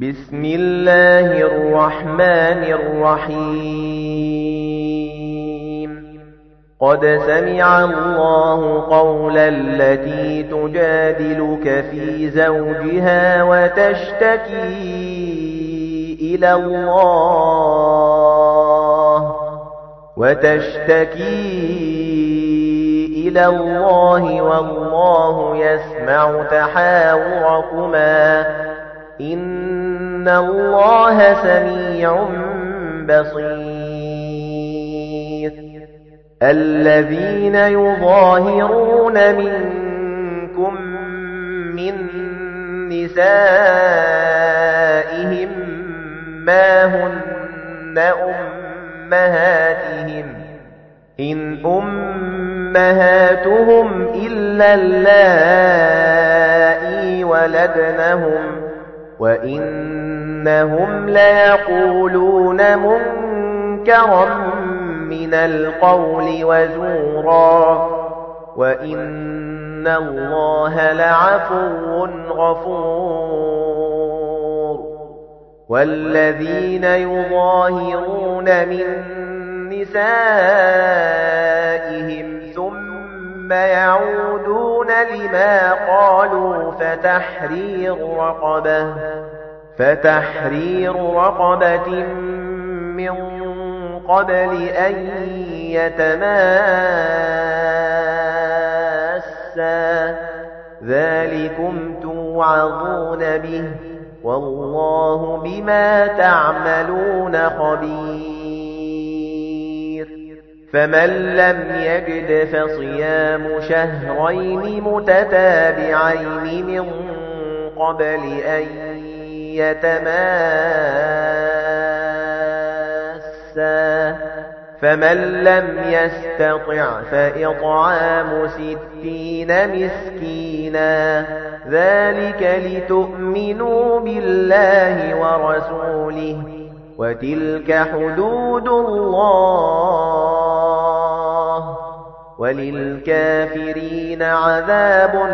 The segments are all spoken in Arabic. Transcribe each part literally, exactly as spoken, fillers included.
بسم الله الرحمن الرحيم قد سمع الله قول التي تجادلك في زوجها وتشتكي إلى الله وتشتكي إلى الله والله يسمع تحاوركما إن الله سميع بصير الذين يظاهرون منكم من نسائهم ما هن أمهاتهم إن أمهاتهم إلا اللائي ولدنهم وإنهم ليقولون منكرا من القول وزورا وإن الله لعفو غفور والذين يظاهرون من نسائهم ثم يعودون لما قالوا فتحرير رقبة فتحرير رقبة من قبل أن يتماسا ذلكم توعظون به والله بما تعملون خبير فمن لم يجد فصيام شهرين متتابعين من قبل أن يتماسا فمن لم يستطع فإطعام ستين مسكينا ذلك لتؤمنوا بالله ورسوله وتلك حدود الله وللكافرين عذاب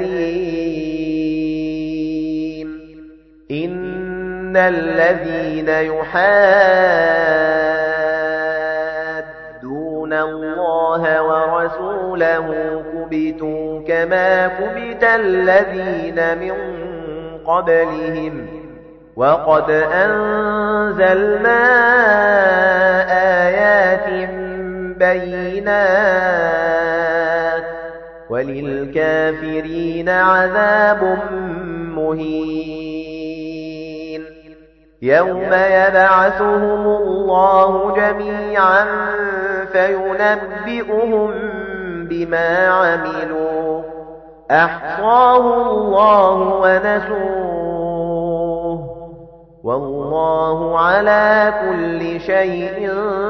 أليم إن الذين يحادون الله ورسوله كبتوا كما كبت الذين من قبلهم وقد أنزلنا آيات بينات وللكافرين عذاب مهين يوم يبعثهم الله جميعا فينبئهم بما عملوا أحصاه الله ونسوه والله على كل شيء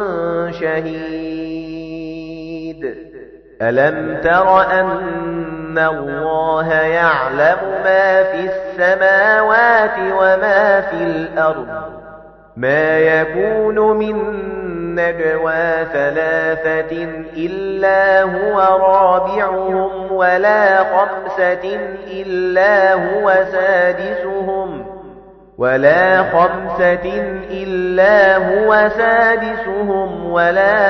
شهيد ألم تر أن الله يعلم ما في السماوات وما في الأرض ما يكون من نجوى ثلاثة إلا هو رابعهم ولا خمسة إلا هو سادسهم ولا خمسة إلا هو سادسهم ولا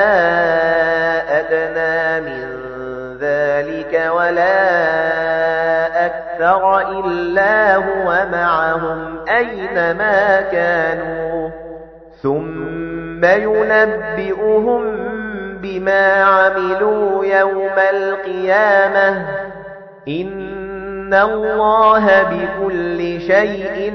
أدنى من ذلك ولا أكثر إلا هو معهم أينما كانوا ثم ينبئهم بما عملوا يوم القيامة إن الله بكل شيء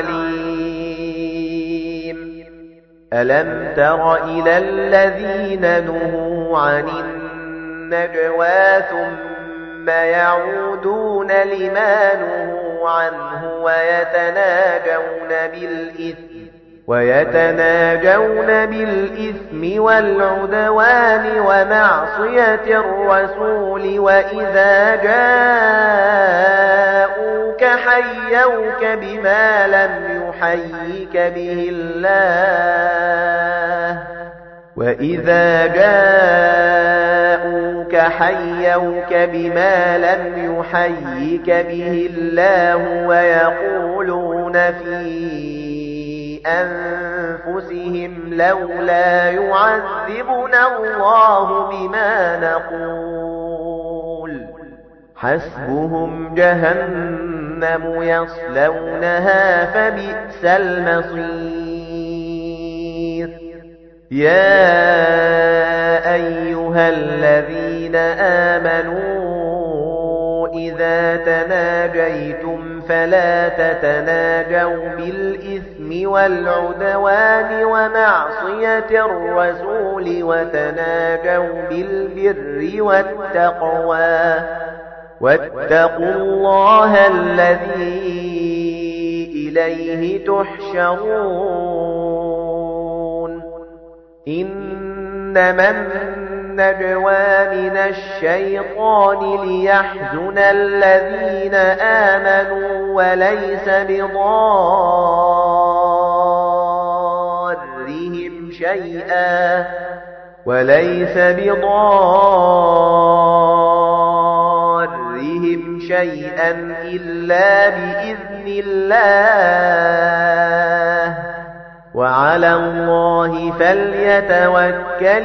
عليم ألم تر إلى الذين نهوا عن النجوى ثم يعودون لما نهوا عنه ويتناجون بالإثم ويتناجون بالإثم والعدوان ومعصية الرسول وإذا جاءوك حيوك بما لم يحيك به الله وَإِذَا جَاءُوكَ حَيَّوْكَ بِمَا لَمْ يُحَيِّكَ بِهِ اللَّهُ وَيَقُولُونَ في أنفسهم لولا يعذبنا الله بما نقول حسبهم جهنم يصلونها فبئس المصير يا أيها الذين آمنوا إذا تناجيتم فلا تتناجوا بالإثم والعدوان ومعصية الرسول وتناجوا بالبر والتقوى واتقوا الله الذي إليه تحشرون إنما النجوى من الشيطان ليحزن الذين آمنوا وليس بضارهم شيئا وليس بضارهم شيئا إلا بإذن الله وعلى الله فليتوكل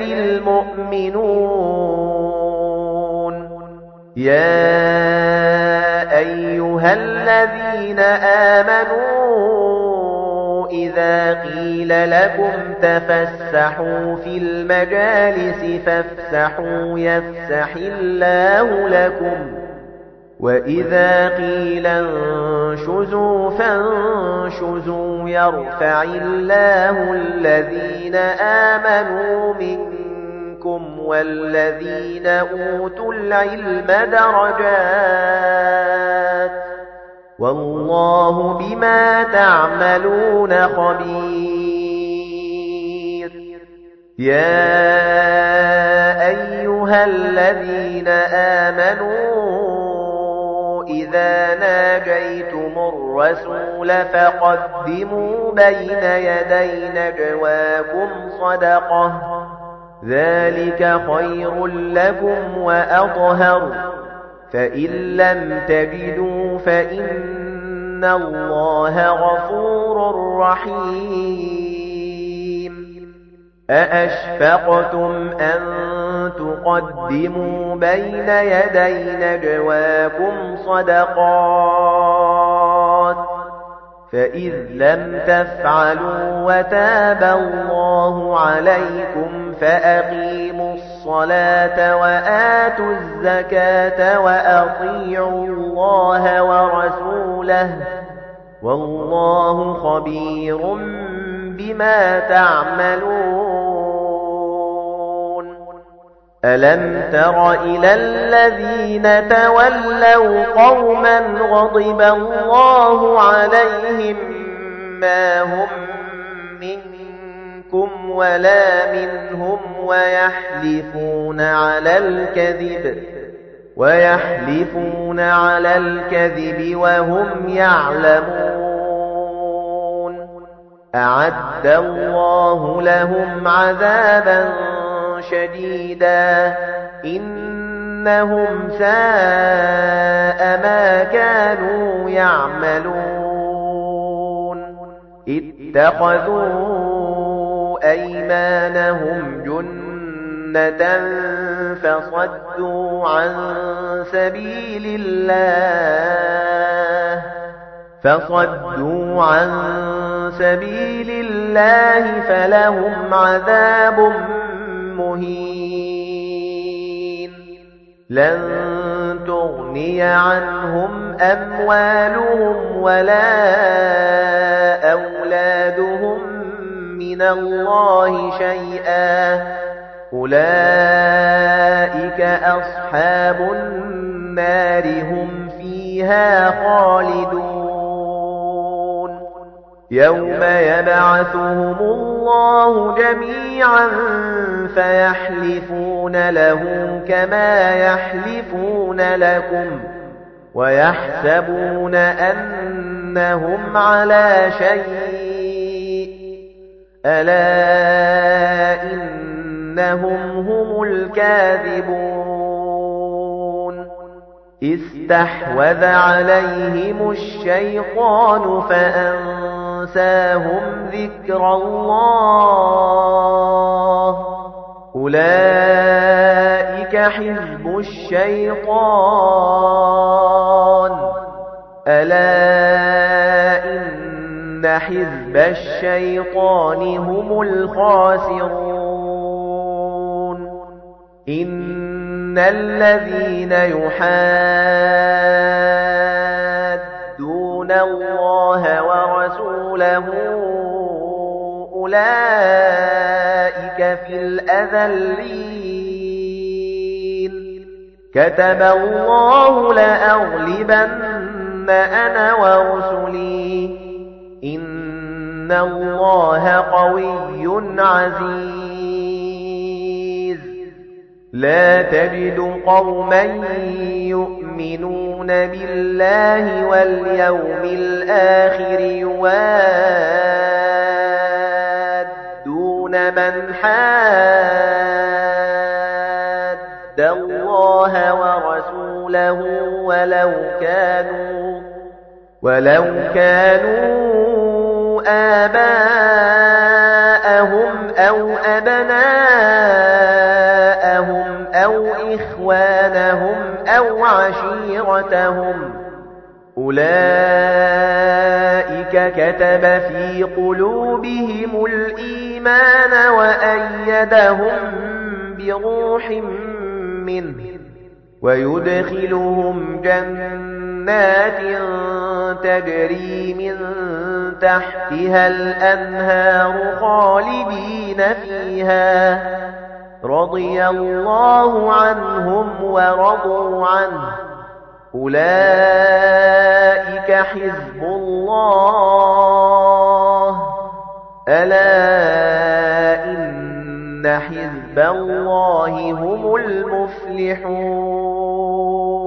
المؤمنون يا أيها الذين آمنوا إذا قيل لكم تفسحوا في المجالس فافسحوا يفسح الله لكم وَإِذَا قِيلَ انشُزُوا فَانشُزُوا يَرْفَعِ اللَّهُ الَّذِينَ آمَنُوا مِنكُمْ وَالَّذِينَ أُوتُوا الْعِلْمَ دَرَجَاتٍ وَاللَّهُ بِمَا تَعْمَلُونَ خَبِيرٌ يَا أَيُّهَا الَّذِينَ آمَنُوا إذا ناجيتم الرسول فقدموا بين يدي نجواكم صدقة ذلك خير لكم وأطهر فإن لم تجدوا فإن الله غفور رحيم أأشفقتم أن تقدموا بين يدي نجواكم صدقات فإذ لم تفعلوا وتاب الله عليكم فأقيموا الصلاة وآتوا الزكاة وأطيعوا الله ورسوله والله خبير بما تعملون ألم تر إلى الذين تولوا قوما غضب الله عليهم ما هم منكم ولا منهم ويحلفون على الكذب ويحلفون على الكذب وهم يعلمون أعد الله لهم عذابا شديدا إنهم ساء ما كانوا يعملون اتخذوا أيمانهم جنة فصدوا عن سبيل الله فصدوا عن سبيل الله فلهم عذاب مهين لن تغني عنهم أموالهم ولا أولادهم من الله شيئا أولئك أصحاب النار هم فيها خالدون يوم يبعثهم الله جميعا فيحلفون له كما يحلفون لكم ويحسبون أنهم على شيء ألا إنهم هم الكاذبون استحوذ عليهم الشيطان فأنساهم ذكر الله أولئك حزب الشيطان ألا إن حزب الشيطان هم الخاسرون إن الذين يحادون الله ورسوله أولئك في الأذلين كتب الله لأغلبن أنا ورسلي إن الله قوي عزيز لا تجد قوما يؤمنون بالله واليوم الآخر يوادون من حاد الله ورسوله ولو كانوا ولو كانوا آباءهم أو أبناءهم أو إخوانهم أو عشيرتهم أولئك كتب في قلوبهم الإيمان وأيدهم بروح منه ويدخلهم جنات تجري من تحتها الأنهار خالدين فيها رضي الله عنهم ورضوا عنه أولئك حزب الله ألا إن حزب الله هم المفلحون